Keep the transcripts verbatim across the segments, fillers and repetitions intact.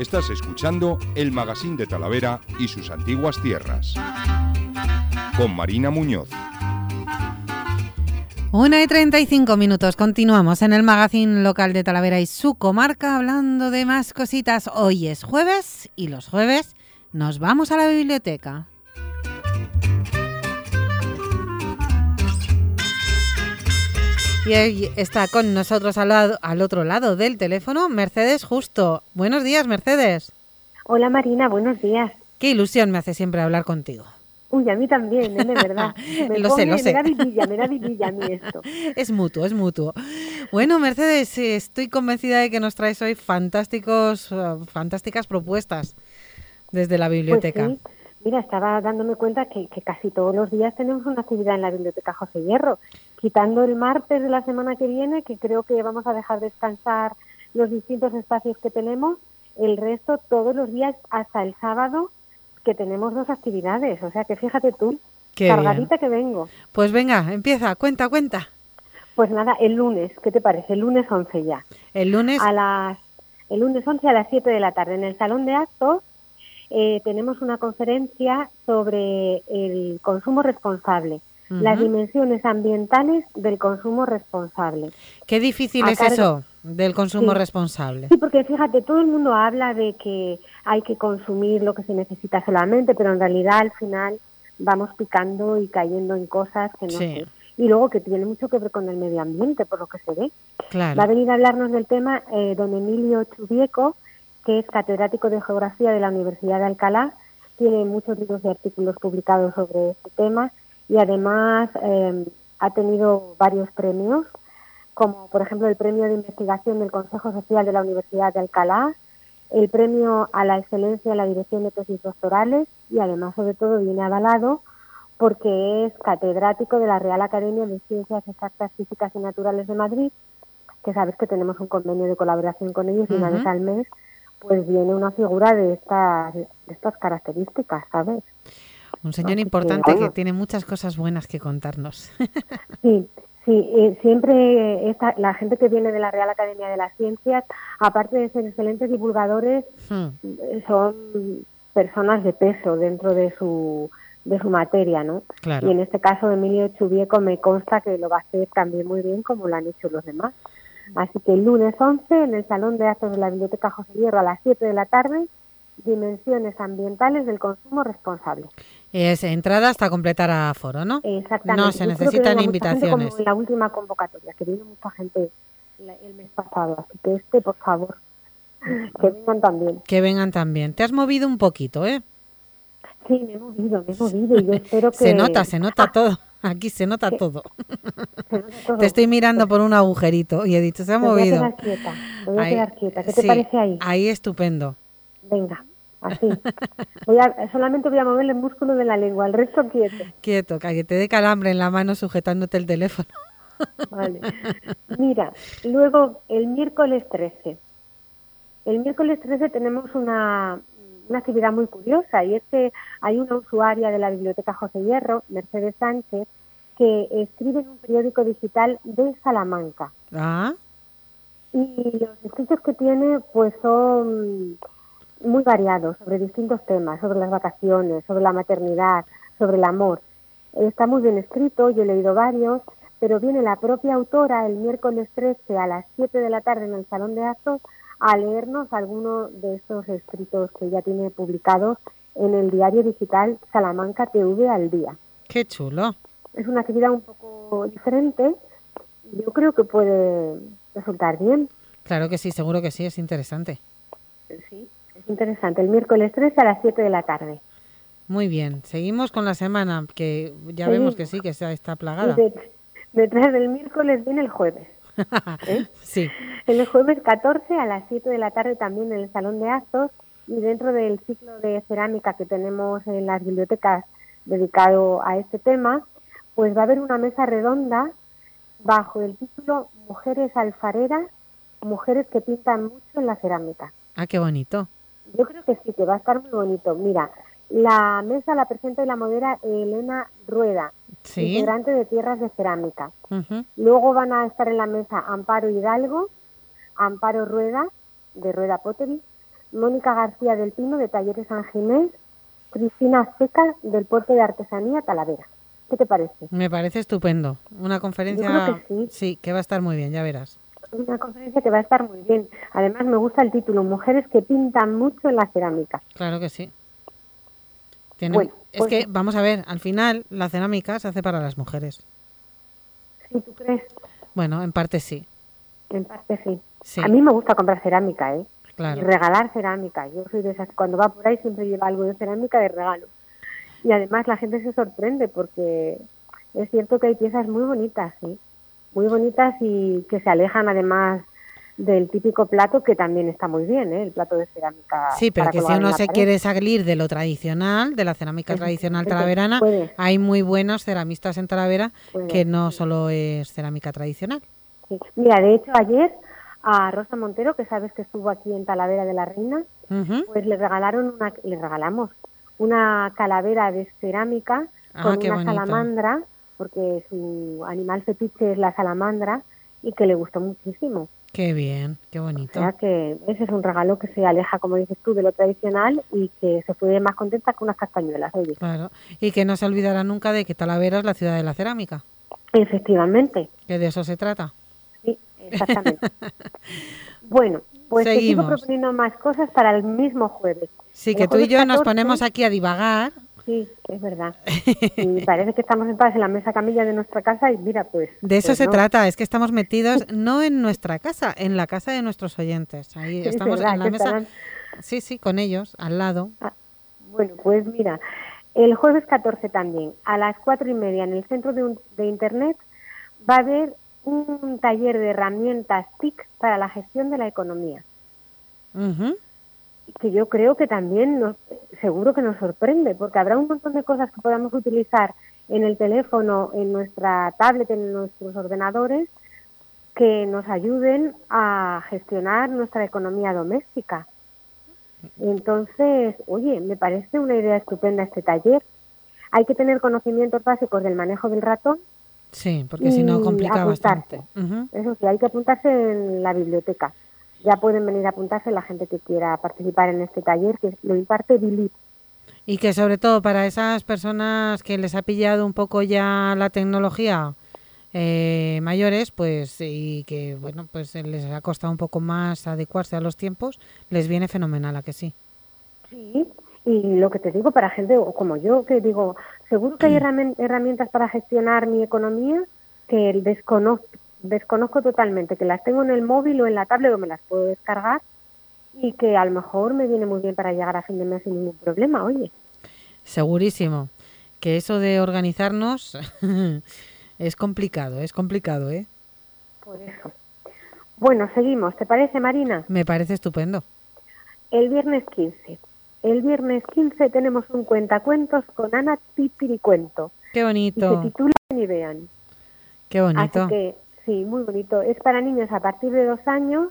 Estás escuchando el Magazín de Talavera y sus antiguas tierras. Con Marina Muñoz. una y treinta y cinco minutos. Continuamos en el Magazín local de Talavera y su comarca hablando de más cositas. Hoy es jueves y los jueves nos vamos a la biblioteca. Y hoy está con nosotros al, lado, al otro lado del teléfono Mercedes Justo. Buenos días, Mercedes. Hola, Marina, buenos días. Qué ilusión me hace siempre hablar contigo. Uy, a mí también, ¿eh? De verdad. Me lo pone, sé, lo sé. Me da vidilla, me da vidilla a mí esto. Es mutuo, es mutuo. Bueno, Mercedes, estoy convencida de que nos traes hoy fantásticos, uh, fantásticas propuestas desde la biblioteca. Pues sí. Mira, estaba dándome cuenta que, que casi todos los días tenemos una actividad en la Biblioteca José Hierro, quitando el martes de la semana que viene, que creo que vamos a dejar descansar los distintos espacios que tenemos, el resto todos los días hasta el sábado, que tenemos dos actividades. O sea que fíjate tú, Qué cargadita bien. Que vengo. Pues venga, empieza, cuenta, cuenta. Pues nada, el lunes, ¿qué te parece? El lunes once ya. El lunes... A las, el lunes once a las siete de la tarde en el Salón de Actos. Eh, tenemos una conferencia sobre el consumo responsable, uh-huh. las dimensiones ambientales del consumo responsable. Qué difícil es cargo... eso del consumo sí. responsable. Sí, porque fíjate, todo el mundo habla de que hay que consumir lo que se necesita solamente, pero en realidad al final vamos picando y cayendo en cosas que no sí. sé. Y luego que tiene mucho que ver con el medio ambiente, por lo que se ve. Claro. Va a venir a hablarnos del tema eh, don Emilio Chubieco, que es catedrático de Geografía de la Universidad de Alcalá, tiene muchos libros y artículos publicados sobre este tema y además eh, ha tenido varios premios, como por ejemplo el Premio de Investigación del Consejo Social de la Universidad de Alcalá, el Premio a la Excelencia en la Dirección de Tesis Doctorales y además sobre todo viene avalado porque es catedrático de la Real Academia de Ciencias Exactas, Físicas y Naturales de Madrid, que sabes que tenemos un convenio de colaboración con ellos y uh-huh. una vez al mes pues viene una figura de estas, de estas características, ¿sabes? Un señor Así importante que, bueno. que tiene muchas cosas buenas que contarnos. Sí, sí, eh, siempre esta, la gente que viene de la Real Academia de las Ciencias, aparte de ser excelentes divulgadores, hmm. son personas de peso dentro de su de su materia, ¿no? Claro. Y en este caso Emilio Chubieco me consta que lo va a hacer también muy bien como lo han hecho los demás. Así que el lunes once en el Salón de Actos de la Biblioteca José Hierro a las siete de la tarde, dimensiones ambientales del consumo responsable. Es entrada hasta completar aforo, ¿no? Exactamente. No se Yo necesitan invitaciones. Como en la última convocatoria, que vino mucha gente el mes pasado, así que este, por favor, que vengan también. Que vengan también. Te has movido un poquito, ¿eh? Sí, me he movido, me he movido y yo espero que... Se nota, se nota ah. todo. Aquí se nota todo. Se nota todo. Te estoy mirando por un agujerito y he dicho, se ha me movido. Voy a quedar quieta, me voy a ahí, quedar quieta. ¿Qué te sí, parece ahí? Ahí estupendo. Venga, así. Voy a, solamente voy a mover el músculo de la lengua, el resto quieto. Quieto, que te dé calambre en la mano sujetándote el teléfono. Vale. Mira, luego el miércoles trece. El miércoles trece tenemos una... una actividad muy curiosa y es que hay una usuaria de la Biblioteca José Hierro, Mercedes Sánchez, que escribe en un periódico digital de Salamanca. Ah. Y los escritos que tiene pues son muy variados sobre distintos temas, sobre las vacaciones, sobre la maternidad, sobre el amor. Está muy bien escrito, yo he leído varios, pero viene la propia autora el miércoles trece a las siete de la tarde en el Salón de Actos a leernos algunos de estos escritos que ya tiene publicados en el diario digital Salamanca T V al día. ¡Qué chulo! Es una actividad un poco diferente. Yo creo que puede resultar bien. Claro que sí, seguro que sí, es interesante. Sí, es interesante. El miércoles trece a las siete de la tarde. Muy bien. Seguimos con la semana, que ya Seguimos. vemos que sí, que está plagada. De, detrás del miércoles viene el jueves. ¿Eh? Sí. El jueves catorce a las siete de la tarde también en el Salón de Actos y dentro del ciclo de cerámica que tenemos en las bibliotecas dedicado a este tema, pues va a haber una mesa redonda bajo el título Mujeres alfareras, mujeres que pintan mucho en la cerámica. Ah, qué bonito. Yo creo que sí, que va a estar muy bonito. Mira, la mesa la presenta y la modera Elena Rueda, ¿Sí? integrante de Tierras de Cerámica. Uh-huh. Luego van a estar en la mesa Amparo Hidalgo, Amparo Rueda, de Rueda Pottery, Mónica García del Pino, de Talleres San Ginés, Cristina Seca, del Puerto de Artesanía, Talavera. ¿Qué te parece? Me parece estupendo. Una conferencia, Yo creo que sí. sí, que va a estar muy bien, ya verás. Una conferencia que va a estar muy bien. Además, me gusta el título, Mujeres que pintan mucho en la cerámica. Claro que sí. Tienen... Bueno, es pues, que, vamos a ver, al final la cerámica se hace para las mujeres. ¿Sí, tú crees? Bueno, en parte sí. En parte sí. Sí. A mí me gusta comprar cerámica, ¿eh? Claro. Y regalar cerámica. Yo soy de esas, cuando va por ahí siempre lleva algo de cerámica de regalo. Y además la gente se sorprende porque es cierto que hay piezas muy bonitas, ¿sí? Muy bonitas y que se alejan además del típico plato, que también está muy bien, ¿eh? El plato de cerámica. Sí, pero para que si colgar en uno la se pared. quiere salir de lo tradicional, de la cerámica tradicional talaverana, Puede. hay muy buenos ceramistas en Talavera Puede, que no sí. solo es cerámica tradicional. Sí. Mira, de hecho ayer a Rosa Montero, que sabes que estuvo aquí en Talavera de la Reina, Uh-huh. pues le regalaron una, le regalamos una calavera de cerámica Ah, con qué una bonito. salamandra, porque su animal fetiche es la salamandra, y que le gustó muchísimo. Qué bien, qué O bonito. sea que ese es un regalo que se aleja, como dices tú, de lo tradicional y que se fue más contenta que unas castañuelas, oye. Claro. Y que no se olvidará nunca de que Talavera es la ciudad de la cerámica, Efectivamente, que de eso se trata. sí, exactamente. Bueno, pues te sigo Seguimos. proponiendo más cosas para el mismo jueves. Sí, El que tú y jueves yo nos catorce, ponemos aquí a divagar. Sí, es verdad. Y parece que estamos sentadas en la mesa camilla de nuestra casa y mira, pues... De eso pues se no. trata, es que estamos metidos no en nuestra casa, en la casa de nuestros oyentes. Ahí Es estamos verdad, en la que mesa. estarán- Sí, sí, con ellos, al lado. Ah, bueno, pues mira, el jueves catorce también, a las cuatro y media, en el centro de, un- de Internet, va a haber un taller de herramientas T I C para la gestión de la economía, Ujú. que yo creo que también nos, seguro que nos sorprende, porque habrá un montón de cosas que podamos utilizar en el teléfono, en nuestra tablet, en nuestros ordenadores, que nos ayuden a gestionar nuestra economía doméstica. Entonces, oye, me parece una idea estupenda este taller. Hay que tener conocimientos básicos del manejo del ratón. Sí, porque si no y complica apuntarse. bastante. Ujú. Eso sí, hay que apuntarse en la biblioteca. Ya pueden venir a apuntarse la gente que quiera participar en este taller, que lo imparte Bilip. Y que sobre todo para esas personas que les ha pillado un poco ya la tecnología eh, mayores, pues y que bueno, pues les ha costado un poco más adecuarse a los tiempos, les viene fenomenal, ¿a que sí? Sí, y lo que te digo para gente como yo, que digo, seguro que hay herrami- herramientas para gestionar mi economía que desconozco, desconozco totalmente, que las tengo en el móvil o en la tablet o me las puedo descargar y que a lo mejor me viene muy bien para llegar a fin de mes sin ningún problema, oye. Segurísimo. Que eso de organizarnos es complicado, es complicado, ¿eh? Por eso. Bueno, seguimos, ¿te parece, Marina? Me parece estupendo. El viernes quince. El viernes quince tenemos un cuentacuentos con Ana Pipiricuento. Qué Y se bonito, titula Ni vean. qué bonito. Así que, sí, muy bonito. Es para niños a partir de dos años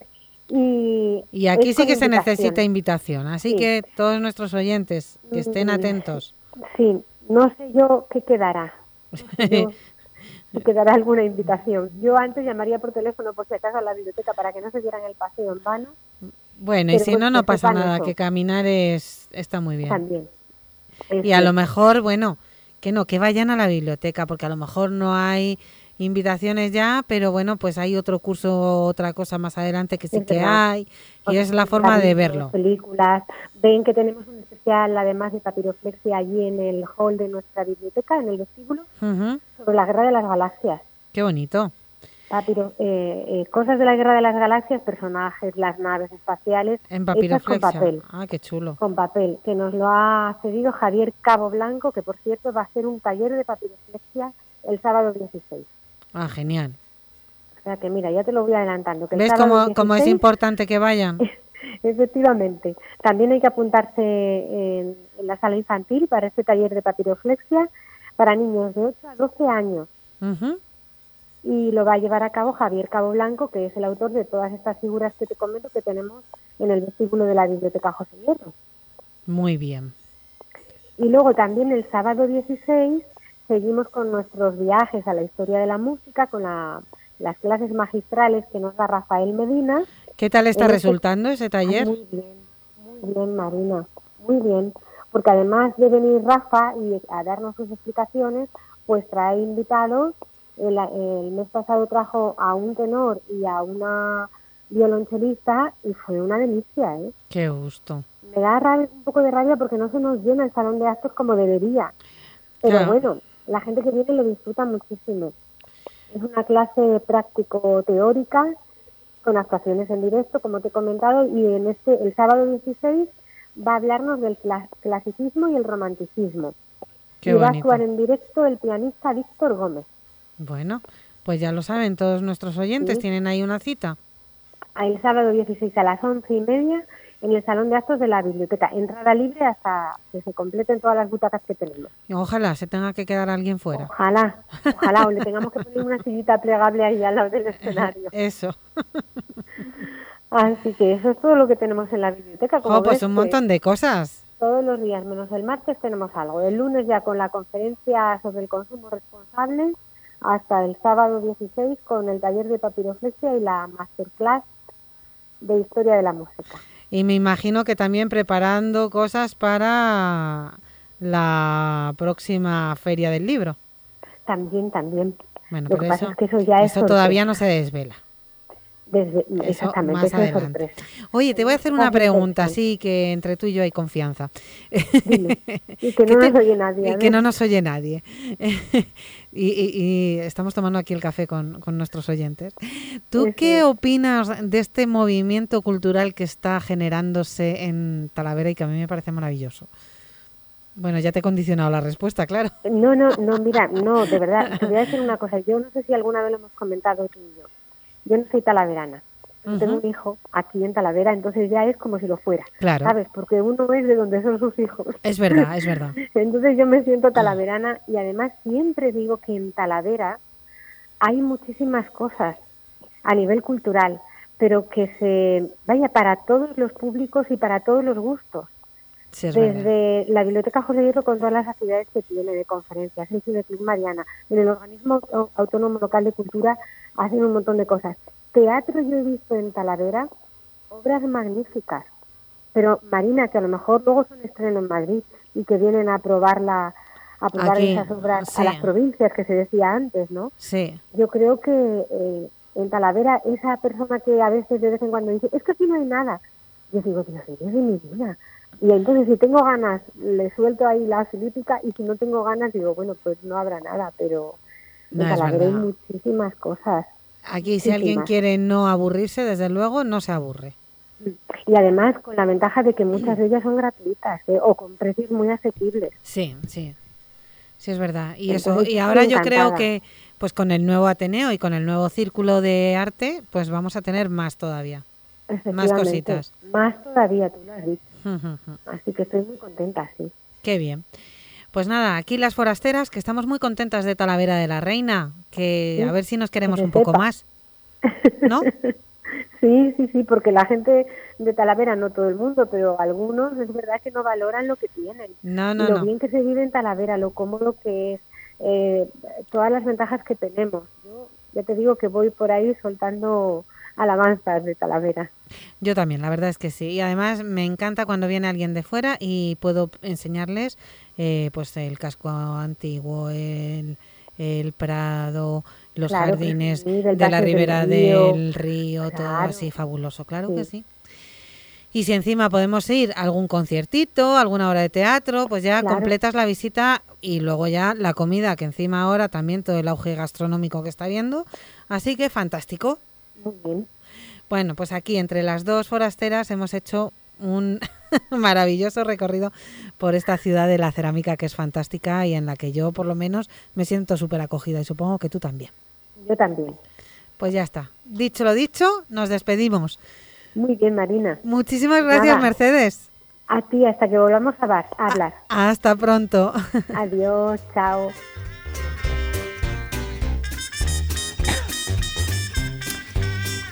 y... Y aquí es sí con que se invitación. necesita invitación, así Sí. que todos nuestros oyentes que estén Mm, atentos. Sí, no sé yo qué quedará. No sé yo si quedará alguna invitación. Yo antes llamaría por teléfono por si acaso a la biblioteca para que no se dieran el paseo en vano. Bueno, y Pero si bueno, no, no que pasa sepan nada, eso. que caminar es está muy bien. También. Y a lo mejor, bueno, que no, que vayan a la biblioteca, porque a lo mejor no hay invitaciones ya, pero bueno, pues hay otro curso o otra cosa más adelante que sí Es que verdad. hay, O y sea, es la libros, forma de verlo. películas. Ven que tenemos un especial, además de papiroflexia, allí en el hall de nuestra biblioteca, en el vestíbulo, Ujú. sobre la Guerra de las Galaxias. Qué bonito. Papiro, eh, eh, cosas de la Guerra de las Galaxias, personajes, las naves espaciales, En hechas con papiroflexia. papel. Ah, qué chulo. Con papel, que nos lo ha cedido Javier Cabo Blanco, que por cierto va a hacer un taller de papiroflexia el sábado dieciséis. Ah, genial. O sea que mira, ya te lo voy adelantando. Que el ¿Ves sábado cómo, cómo es dieciséis, importante que vayan? efectivamente. También hay que apuntarse en, en la sala infantil para este taller de papiroflexia para niños de ocho a doce años. Ujú. Y lo va a llevar a cabo Javier Cabo Blanco, que es el autor de todas estas figuras que te comento que tenemos en el vestíbulo de la Biblioteca José Hierro. Muy bien. Y luego también el sábado dieciséis seguimos con nuestros viajes a la historia de la música, con la, las clases magistrales que nos da Rafael Medina. ¿Qué tal está En este- resultando ese Ay, taller? muy bien, Muy bien, Marina, muy bien. Porque además de venir Rafa y a darnos sus explicaciones, pues trae invitados. El, el mes pasado trajo a un tenor y a una violonchelista y fue una delicia, ¿eh? Qué gusto. Me da rabia, un poco de rabia porque no se nos llena el salón de actos como debería. Pero Claro. bueno, la gente que viene lo disfruta muchísimo. Es una clase práctico-teórica con actuaciones en directo, como te he comentado, y en este el sábado dieciséis va a hablarnos del clas- clasicismo y el romanticismo. Qué y va a bonito. actuar en directo el pianista Víctor Gómez. Bueno, pues ya lo saben todos nuestros oyentes, Sí. tienen ahí una cita. El sábado dieciséis a las once y media en el salón de actos de la biblioteca. Entrada libre hasta que se completen todas las butacas que tenemos. Ojalá se tenga que quedar alguien fuera. Ojalá, ojalá, o le tengamos que poner una sillita plegable ahí al lado del escenario. Eso. Así que eso es todo lo que tenemos en la biblioteca. Como Jo, pues ves, un montón de cosas. todos los días, menos el martes, tenemos algo. El lunes ya con la conferencia sobre el consumo responsable, hasta el sábado dieciséis con el taller de papiroflexia y la masterclass de historia de la música. Y me imagino que también preparando cosas para la próxima feria del libro. También, también. Bueno, Lo pero que pasa eso, es que eso ya es eso todavía sorpresa. no se desvela. Desde, Eso exactamente, más eso es adelante. sorpresa. Oye, te voy a hacer una Cosas pregunta, interesantes. así que entre tú y yo hay confianza. Dime. Y que ¿Qué no te- nos oye nadie. Y a que ver. no nos oye nadie. y, y- y estamos tomando aquí el café con, con nuestros oyentes. ¿Tú Eso qué es. opinas de este movimiento cultural que está generándose en Talavera y que a mí me parece maravilloso? Bueno, ya te he condicionado la respuesta, claro. No, no, no, mira, no, de verdad, te voy a decir una cosa. Yo no sé si alguna vez lo hemos comentado tú y yo. Yo no soy talaverana. Yo tengo Ujú. un hijo aquí en Talavera, entonces ya es como si lo fuera. Claro. ¿Sabes? Porque uno es de donde son sus hijos. Es verdad, es verdad. Entonces yo me siento talaverana y además siempre digo que en Talavera hay muchísimas cosas a nivel cultural, pero que se vaya para todos los públicos y para todos los gustos. Sí, es verdad. Desde la Biblioteca José Hierro con todas las actividades que tiene de conferencias, el Cineclub Mariana, en el Organismo Au- Autónomo Local de Cultura hacen un montón de cosas. Teatro yo he visto en Talavera obras magníficas, pero Marina, que a lo mejor luego son estreno en Madrid y que vienen a probarla, a probar Aquí, esas obras sí. a las provincias que se decía antes, ¿no? Sí, Yo creo que eh, en Talavera esa persona que a veces de vez en cuando dice, es que aquí no hay nada, yo digo, Dios mío, de mi vida. Y entonces si tengo ganas, le suelto ahí la filípica y si no tengo ganas, digo, bueno, pues no habrá nada, pero en No, es Talavera hay verdad. muchísimas cosas. aquí si alguien Muchísimas. quiere no aburrirse, desde luego no se aburre. Y además con la ventaja de que muchas de ellas son gratuitas ¿eh? O con precios muy asequibles. Sí, sí. Sí, es verdad. Y Entonces, eso, y estoy ahora yo creo encantada. que pues con el nuevo Ateneo y con el nuevo Círculo de Arte, pues vamos a tener más todavía. Más Efectivamente. cositas. Más todavía, tú lo has dicho. Así que estoy muy contenta, sí. Qué bien. Pues nada, aquí las forasteras, que estamos muy contentas de Talavera de la Reina, que Sí, a ver si nos queremos que se un poco sepa. más, ¿no? Sí, sí, sí, porque la gente de Talavera, no todo el mundo, pero algunos es verdad que no valoran lo que tienen. No, Y no, lo no. bien que se vive en Talavera, lo cómodo que es, eh, todas las ventajas que tenemos. Yo ya te digo que voy por ahí soltando alabanzas de Talavera. Yo también, la verdad es que sí. Y además me encanta cuando viene alguien de fuera y puedo enseñarles eh, pues el casco antiguo, el, el Prado, los Claro, jardines presumir el de la Paseo del ribera Río. del río, todo Claro. así fabuloso, claro Sí. que sí. Y si encima podemos ir a algún conciertito, alguna obra de teatro, pues ya Claro. completas la visita y luego ya la comida, que encima ahora también todo el auge gastronómico que está viendo. Así que fantástico. Muy bien. Bueno, pues aquí entre las dos forasteras hemos hecho un maravilloso recorrido por esta ciudad de la cerámica que es fantástica y en la que yo por lo menos me siento súper acogida y supongo que tú también. Yo también. Pues ya está. Dicho lo dicho, nos despedimos. Muy bien, Marina. Muchísimas gracias, Nada. Mercedes. A ti, hasta que volvamos a, bar- a hablar. Hasta pronto. Adiós, chao.